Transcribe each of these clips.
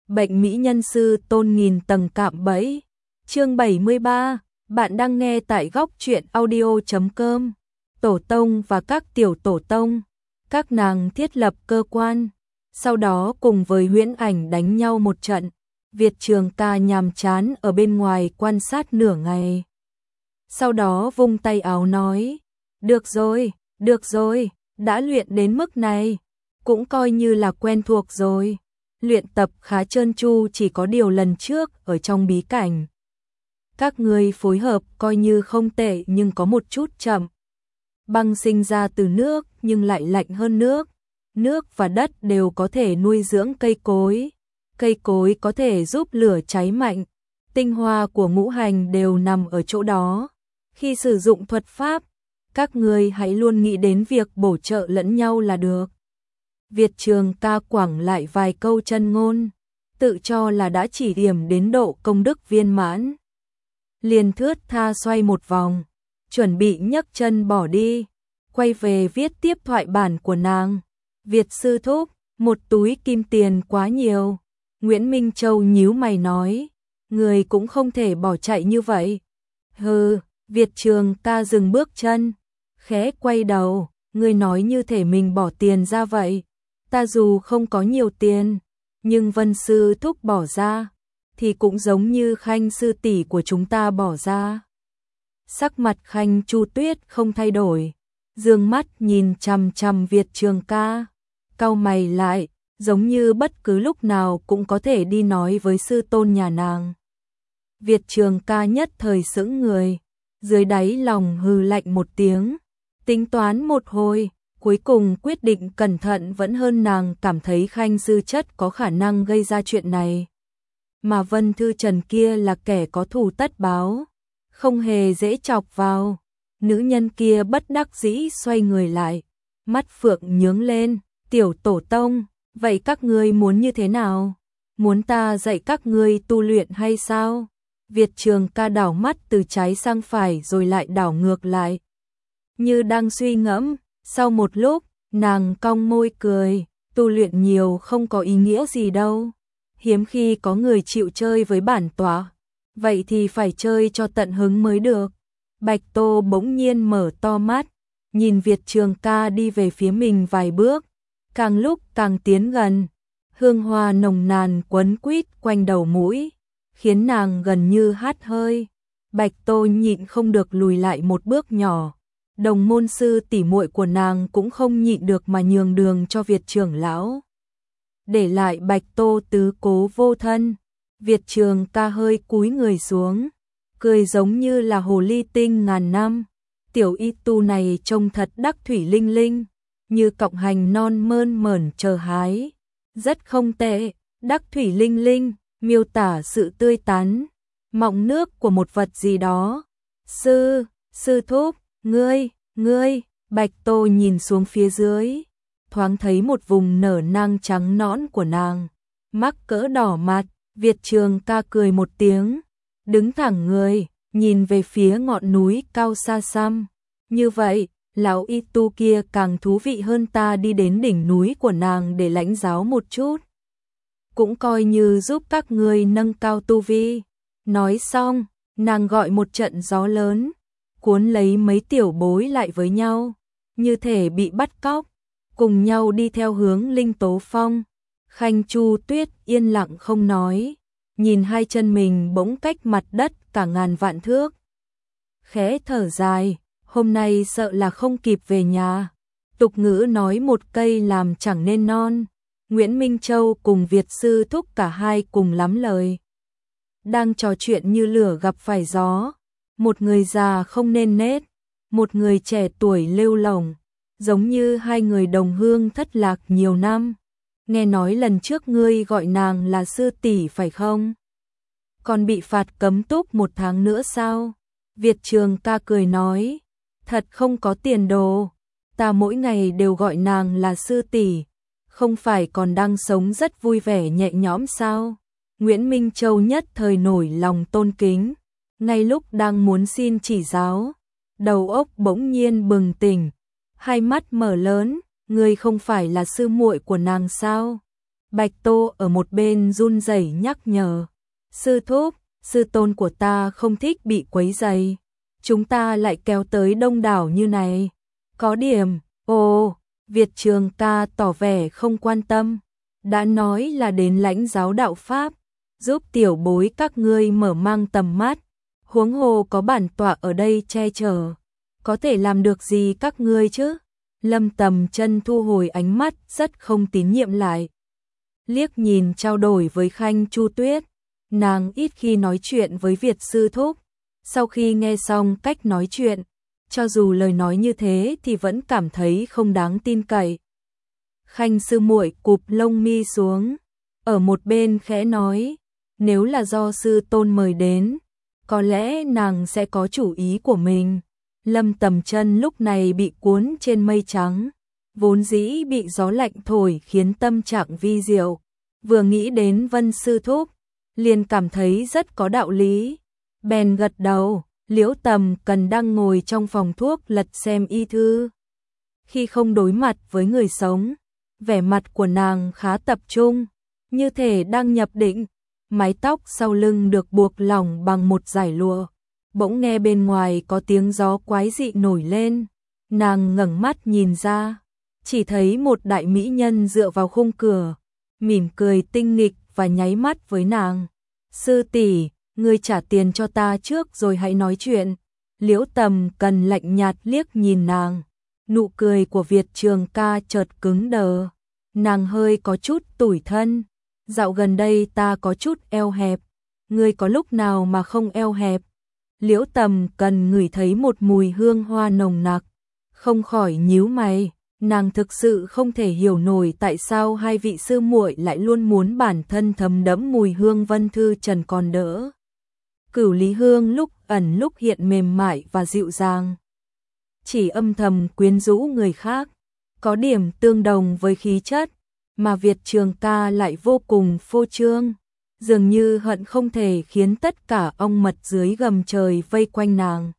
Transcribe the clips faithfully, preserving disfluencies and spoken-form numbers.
Bệnh mỹ nhân sư tôn nghìn tầng cạm bẫy. Chương bảy mươi ba, bạn đang nghe tại góc truyện audio chấm com. Tổ tông và các tiểu tổ tông, các nàng thiết lập cơ quan, sau đó cùng với Huyễn Ảnh đánh nhau một trận. Việt Trường Ca nhàm chán ở bên ngoài quan sát nửa ngày. Sau đó vung tay áo nói, được rồi, được rồi, đã luyện đến mức này, cũng coi như là quen thuộc rồi. Luyện tập khá trơn tru, chỉ có điều lần trước ở trong bí cảnh. Các người phối hợp coi như không tệ nhưng có một chút chậm. Băng sinh ra từ nước nhưng lại lạnh hơn nước. Nước và đất đều có thể nuôi dưỡng cây cối. Cây cối có thể giúp lửa cháy mạnh. Tinh hoa của ngũ hành đều nằm ở chỗ đó. Khi sử dụng thuật pháp, các người hãy luôn nghĩ đến việc bổ trợ lẫn nhau là được. Việt Trường Ca quẳng lại vài câu chân ngôn, tự cho là đã chỉ điểm đến độ công đức viên mãn. Liền thướt tha xoay một vòng, chuẩn bị nhấc chân bỏ đi, quay về viết tiếp thoại bản của nàng. Việt sư thúc, một túi kim tiền quá nhiều. Nguyễn Minh Châu nhíu mày nói, người cũng không thể bỏ chạy như vậy. Hừ, Việt Trường Ca dừng bước chân, khẽ quay đầu, người nói như thể mình bỏ tiền ra vậy. Ta dù không có nhiều tiền, nhưng Vân sư thúc bỏ ra, thì cũng giống như Khanh sư tỷ của chúng ta bỏ ra. Sắc mặt Khanh Chu Tuyết không thay đổi, dương mắt nhìn chằm chằm Việt Trường Ca, cau mày lại, giống như bất cứ lúc nào cũng có thể đi nói với sư tôn nhà nàng. Việt Trường Ca nhất thời sững người, dưới đáy lòng hừ lạnh một tiếng, tính toán một hồi, cuối cùng quyết định cẩn thận vẫn hơn. Nàng cảm thấy Khanh sư chất có khả năng gây ra chuyện này. Mà Vân Thư Trần kia là kẻ có thù tất báo, không hề dễ chọc vào. Nữ nhân kia bất đắc dĩ xoay người lại, mắt phượng nhướng lên, tiểu tổ tông, vậy các ngươi muốn như thế nào? Muốn ta dạy các ngươi tu luyện hay sao? Việt Trường Ca đảo mắt từ trái sang phải rồi lại đảo ngược lại. Như đang suy ngẫm, sau một lúc, nàng cong môi cười, tu luyện nhiều không có ý nghĩa gì đâu. Hiếm khi có người chịu chơi với bản tọa, vậy thì phải chơi cho tận hứng mới được. Bạch Tô bỗng nhiên mở to mắt, nhìn Việt Trường Ca đi về phía mình vài bước, càng lúc càng tiến gần. Hương hoa nồng nàn quấn quýt quanh đầu mũi, khiến nàng gần như hắt hơi. Bạch Tô nhịn không được lùi lại một bước nhỏ. Đồng môn sư tỷ muội của nàng cũng không nhịn được mà nhường đường cho Việt trưởng lão. Để lại Bạch Tô tứ cố vô thân, Việt Trường Ca hơi cúi người xuống, cười giống như là hồ ly tinh ngàn năm. Tiểu y tu này trông thật đắc thủy linh linh, như cọng hành non mơn mởn chờ hái. Rất không tệ, đắc thủy linh linh, miêu tả sự tươi tắn, mọng nước của một vật gì đó. Sư, sư thúc, ngươi, ngươi, Bạch Tô nhìn xuống phía dưới, thoáng thấy một vùng nở nang trắng nõn của nàng, mắc cỡ đỏ mặt. Việt Trường Ca cười một tiếng, đứng thẳng người, nhìn về phía ngọn núi cao xa xăm. Như vậy, lão y tu kia càng thú vị hơn, ta đi đến đỉnh núi của nàng để lãnh giáo một chút, cũng coi như giúp các ngươi nâng cao tu vi. Nói xong, nàng gọi một trận gió lớn, cuốn lấy mấy tiểu bối lại với nhau, như thể bị bắt cóc, cùng nhau đi theo hướng Linh Tố Phong. Khanh Chu Tuyết yên lặng không nói, nhìn hai chân mình bỗng cách mặt đất cả ngàn vạn thước. Khẽ thở dài, hôm nay sợ là không kịp về nhà. Tục ngữ nói một cây làm chẳng nên non. Nguyễn Minh Châu cùng Việt sư thúc cả hai cùng lắm lời, đang trò chuyện như lửa gặp phải gió. Một người già không nên nết, một người trẻ tuổi lêu lổng, giống như hai người đồng hương thất lạc nhiều năm. Nghe nói lần trước ngươi gọi nàng là sư tỷ phải không? Còn bị phạt cấm túc một tháng nữa sao? Việt Trường Ca cười nói, thật không có tiền đồ, ta mỗi ngày đều gọi nàng là sư tỷ, không phải còn đang sống rất vui vẻ nhẹ nhõm sao? Nguyễn Minh Châu nhất thời nổi lòng tôn kính, ngay lúc đang muốn xin chỉ giáo, đầu óc bỗng nhiên bừng tỉnh, hai mắt mở lớn, ngươi không phải là sư muội của nàng sao? Bạch Tô ở một bên run rẩy nhắc nhở. Sư thúc, sư tôn của ta không thích bị quấy rầy. Chúng ta lại kéo tới đông đảo như này. Có điểm, ồ, Việt Trường ca tỏ vẻ không quan tâm. Đã nói là đến lãnh giáo đạo Pháp, giúp tiểu bối các ngươi mở mang tầm mắt. Huống hồ có bản tọa ở đây che chở. Có thể làm được gì các ngươi chứ? Lâm Tầm Chân thu hồi ánh mắt rất không tín nhiệm lại. Liếc nhìn trao đổi với Khanh Chu Tuyết. Nàng ít khi nói chuyện với Việt sư thúc. Sau khi nghe xong cách nói chuyện, cho dù lời nói như thế thì vẫn cảm thấy không đáng tin cậy. Khanh sư muội cụp lông mi xuống, ở một bên khẽ nói, nếu là do sư tôn mời đến, có lẽ nàng sẽ có chủ ý của mình. Lâm Tầm Chân lúc này bị cuốn trên mây trắng, vốn dĩ bị gió lạnh thổi khiến tâm trạng vi diệu, vừa nghĩ đến Vân sư thúc, liền cảm thấy rất có đạo lý, bèn gật đầu. Liễu Tầm Cần đang ngồi trong phòng thuốc lật xem y thư. Khi không đối mặt với người sống, vẻ mặt của nàng khá tập trung, như thể đang nhập định. Mái tóc sau lưng được buộc lỏng bằng một dải lụa. Bỗng nghe bên ngoài có tiếng gió quái dị nổi lên. Nàng ngẩng mắt nhìn ra, chỉ thấy một đại mỹ nhân dựa vào khung cửa, mỉm cười tinh nghịch và nháy mắt với nàng. Sư tỷ, ngươi trả tiền cho ta trước rồi hãy nói chuyện. Liễu Tầm Cần lạnh nhạt liếc nhìn nàng. Nụ cười của Việt Trường ca chợt cứng đờ. Nàng hơi có chút tủi thân. Dạo gần đây ta có chút eo hẹp. Ngươi có lúc nào mà không eo hẹp? Liễu Tầm Cần ngửi thấy một mùi hương hoa nồng nặc, không khỏi nhíu mày. Nàng thực sự không thể hiểu nổi tại sao hai vị sư muội lại luôn muốn bản thân thấm đẫm mùi hương Vân Thư Trần còn đỡ. Cửu Lý Hương lúc ẩn lúc hiện mềm mại và dịu dàng, chỉ âm thầm quyến rũ người khác, có điểm tương đồng với khí chất, mà Việt Trường ca lại vô cùng phô trương, dường như hận không thể khiến tất cả ong mật dưới gầm trời vây quanh nàng.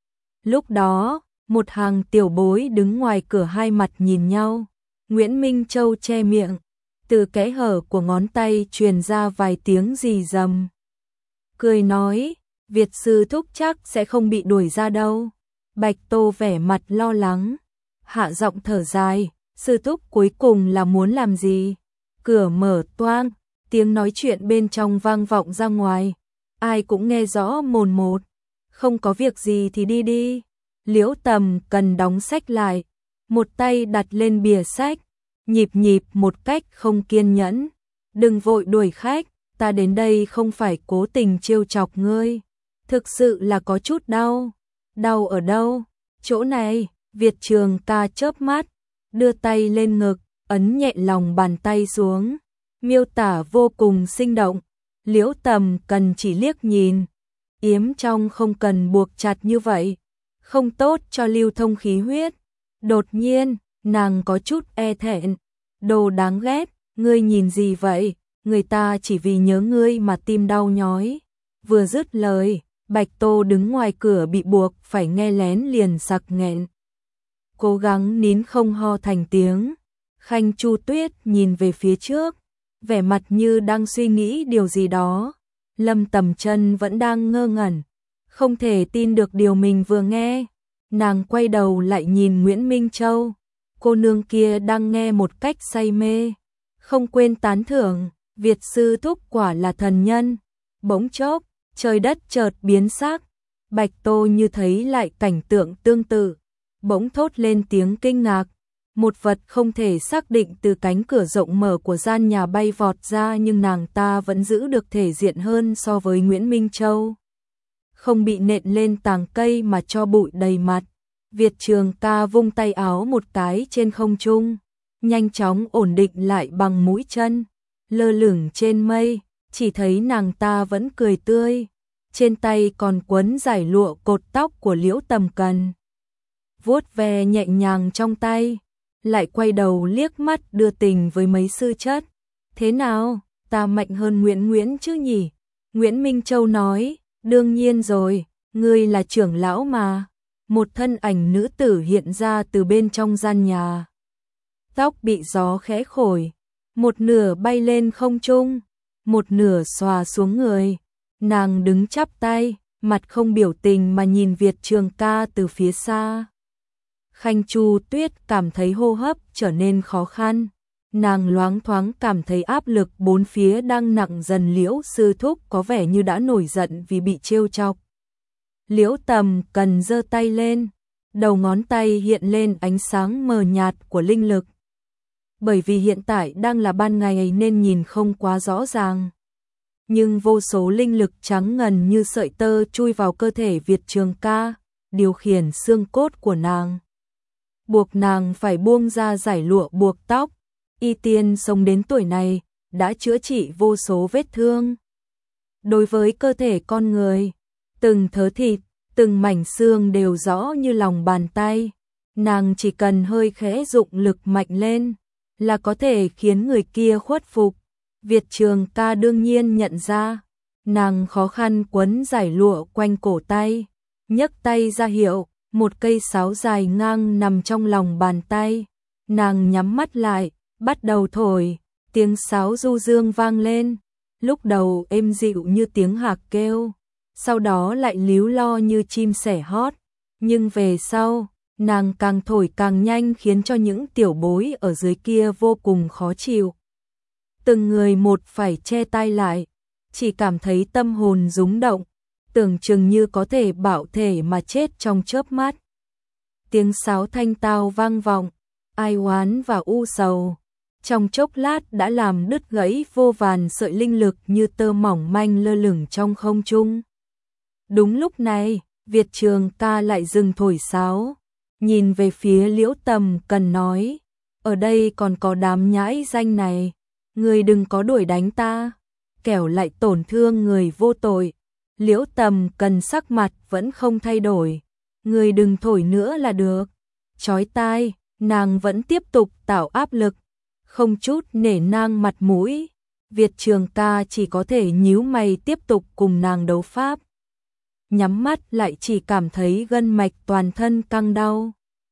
Lúc đó, một hàng tiểu bối đứng ngoài cửa hai mặt nhìn nhau, Nguyễn Minh Châu che miệng, từ kẽ hở của ngón tay truyền ra vài tiếng rì rầm. Cười nói, Việt sư thúc chắc sẽ không bị đuổi ra đâu. Bạch Tô vẻ mặt lo lắng, hạ giọng thở dài, sư thúc cuối cùng là muốn làm gì? Cửa mở toang, tiếng nói chuyện bên trong vang vọng ra ngoài, ai cũng nghe rõ mồn một. Không có việc gì thì đi đi. Liễu Tầm Cần đóng sách lại, một tay đặt lên bìa sách, nhịp nhịp một cách không kiên nhẫn. Đừng vội đuổi khách, ta đến đây không phải cố tình trêu chọc ngươi, thực sự là có chút đau. Đau ở đâu? Chỗ này. Việt Trường ca chớp mắt, đưa tay lên ngực, ấn nhẹ lòng bàn tay xuống, miêu tả vô cùng sinh động. Liễu Tầm Cần chỉ liếc nhìn, yếm trong không cần buộc chặt như vậy, không tốt cho lưu thông khí huyết. Đột nhiên, nàng có chút e thẹn, đồ đáng ghét, ngươi nhìn gì vậy? Người ta chỉ vì nhớ ngươi mà tim đau nhói. Vừa dứt lời, Bạch Tô đứng ngoài cửa bị buộc phải nghe lén liền sặc nghẹn, cố gắng nín không ho thành tiếng. Khanh Chu Tuyết nhìn về phía trước, vẻ mặt như đang suy nghĩ điều gì đó. Lâm Tầm Chân vẫn đang ngơ ngẩn, không thể tin được điều mình vừa nghe. Nàng quay đầu lại nhìn Nguyễn Minh Châu, cô nương kia đang nghe một cách say mê, không quên tán thưởng, Việt sư thúc quả là thần nhân. Bỗng chốc, trời đất chợt biến sắc, Bạch Tô như thấy lại cảnh tượng tương tự, bỗng thốt lên tiếng kinh ngạc. Một vật không thể xác định từ cánh cửa rộng mở của gian nhà bay vọt ra, nhưng nàng ta vẫn giữ được thể diện hơn so với Nguyễn Minh Châu. Không bị nện lên tàng cây mà cho bụi đầy mặt. Việt Trường ca vung tay áo một cái trên không trung, nhanh chóng ổn định lại bằng mũi chân, lơ lửng trên mây, chỉ thấy nàng ta vẫn cười tươi, trên tay còn quấn dải lụa cột tóc của Liễu Tầm Cần. Vuốt ve nhẹ nhàng trong tay, lại quay đầu liếc mắt đưa tình với mấy sư chất. Thế nào, ta mạnh hơn Nguyễn Nguyễn chứ nhỉ? Nguyễn Minh Châu nói, đương nhiên rồi, ngươi là trưởng lão mà. Một thân ảnh nữ tử hiện ra từ bên trong gian nhà. Tóc bị gió khẽ khổi, một nửa bay lên không trung, một nửa xòa xuống người. Nàng đứng chắp tay, mặt không biểu tình mà nhìn Việt Trường ca từ phía xa. Khanh Chu Tuyết cảm thấy hô hấp trở nên khó khăn. Nàng loáng thoáng cảm thấy áp lực bốn phía đang nặng dần. Liễu sư thúc có vẻ như đã nổi giận vì bị trêu chọc. Liễu Tầm Cần giơ tay lên, đầu ngón tay hiện lên ánh sáng mờ nhạt của linh lực. Bởi vì hiện tại đang là ban ngày nên nhìn không quá rõ ràng. Nhưng vô số linh lực trắng ngần như sợi tơ chui vào cơ thể Việt Trường ca, điều khiển xương cốt của nàng. Buộc nàng phải buông ra giải lụa buộc tóc. Y tiên sống đến tuổi này, đã chữa trị vô số vết thương. Đối với cơ thể con người, từng thớ thịt, từng mảnh xương đều rõ như lòng bàn tay. Nàng chỉ cần hơi khẽ dụng lực mạnh lên, là có thể khiến người kia khuất phục. Việt Trường ca đương nhiên nhận ra. Nàng khó khăn quấn giải lụa quanh cổ tay, nhấc tay ra hiệu, một cây sáo dài ngang nằm trong lòng bàn tay. Nàng nhắm mắt lại, bắt đầu thổi, tiếng sáo du dương vang lên. Lúc đầu êm dịu như tiếng hạc kêu, sau đó lại líu lo như chim sẻ hót. Nhưng về sau, nàng càng thổi càng nhanh khiến cho những tiểu bối ở dưới kia vô cùng khó chịu. Từng người một phải che tai lại, chỉ cảm thấy tâm hồn rúng động, tưởng chừng như có thể bạo thể mà chết trong chớp mắt. Tiếng sáo thanh tao vang vọng, ai oán và u sầu, trong chốc lát đã làm đứt gãy vô vàn sợi linh lực như tơ mỏng manh lơ lửng trong không trung. Đúng lúc này, Việt Trường ca lại dừng thổi sáo, nhìn về phía Liễu Tầm Cần nói, ở đây còn có đám nhãi danh này, người đừng có đuổi đánh ta, kẻo lại tổn thương người vô tội. Liễu Tầm Cần sắc mặt vẫn không thay đổi, người đừng thổi nữa là được. Chói tai, nàng vẫn tiếp tục tạo áp lực, không chút nể nang mặt mũi. Việt Trường ca chỉ có thể nhíu mày tiếp tục cùng nàng đấu pháp. Nhắm mắt lại chỉ cảm thấy gân mạch toàn thân căng đau,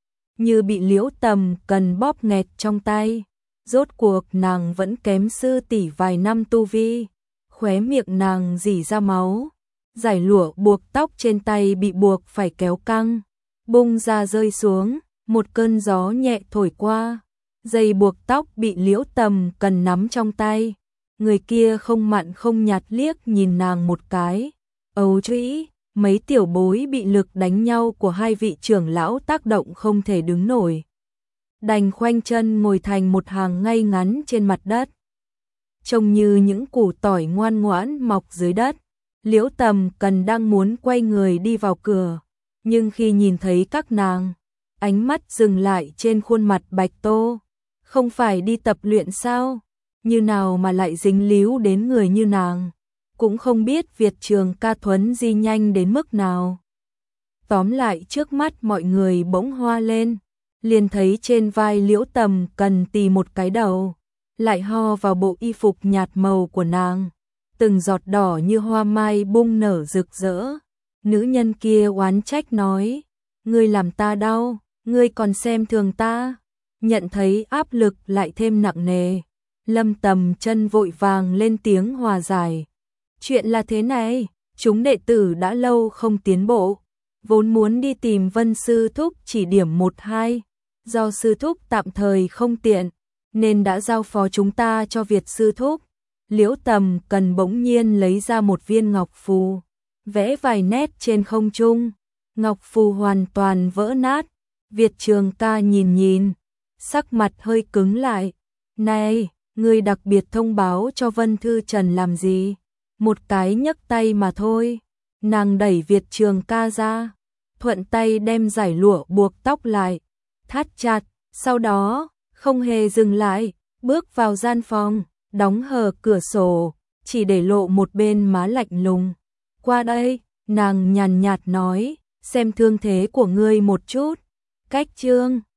như bị Liễu Tầm Cần bóp nghẹt trong tay. Rốt cuộc nàng vẫn kém sư tỷ vài năm tu vi, khóe miệng nàng rỉ ra máu. Giải lụa buộc tóc trên tay bị buộc phải kéo căng, bung ra rơi xuống, một cơn gió nhẹ thổi qua. Dây buộc tóc bị Liễu Tầm Cần nắm trong tay. Người kia không mặn không nhạt liếc nhìn nàng một cái. Ấu trĩ, mấy tiểu bối bị lực đánh nhau của hai vị trưởng lão tác động không thể đứng nổi, đành khoanh chân ngồi thành một hàng ngay ngắn trên mặt đất, trông như những củ tỏi ngoan ngoãn mọc dưới đất. Liễu Tầm Cần đang muốn quay người đi vào cửa, nhưng khi nhìn thấy các nàng, ánh mắt dừng lại trên khuôn mặt Bạch Tô. Không phải đi tập luyện sao? Như nào mà lại dính líu đến người như nàng? Cũng không biết Việt Trường ca thuấn di nhanh đến mức nào. Tóm lại trước mắt mọi người bỗng hoa lên, liền thấy trên vai Liễu Tầm Cần tì một cái đầu, lại ho vào bộ y phục nhạt màu của nàng. Từng giọt đỏ như hoa mai bung nở rực rỡ. Nữ nhân kia oán trách nói, ngươi làm ta đau, ngươi còn xem thường ta. Nhận thấy áp lực lại thêm nặng nề, Lâm Tầm Chân vội vàng lên tiếng hòa giải. Chuyện là thế này, chúng đệ tử đã lâu không tiến bộ, vốn muốn đi tìm Vân sư thúc chỉ điểm một hai, do sư thúc tạm thời không tiện, nên đã giao phó chúng ta cho Việt sư thúc. Liễu Tầm Cần bỗng nhiên lấy ra một viên ngọc phù, vẽ vài nét trên không trung. Ngọc phù hoàn toàn vỡ nát. Việt Trường ca nhìn nhìn, sắc mặt hơi cứng lại. Này, ngươi đặc biệt thông báo cho Vân Thư Trần làm gì? Một cái nhấc tay mà thôi. Nàng đẩy Việt Trường ca ra, thuận tay đem giải lụa buộc tóc lại, thắt chặt, sau đó, không hề dừng lại, bước vào gian phòng, đóng hờ cửa sổ, chỉ để lộ một bên má lạnh lùng. Qua đây, nàng nhàn nhạt nói, xem thương thế của ngươi một chút. Cách chương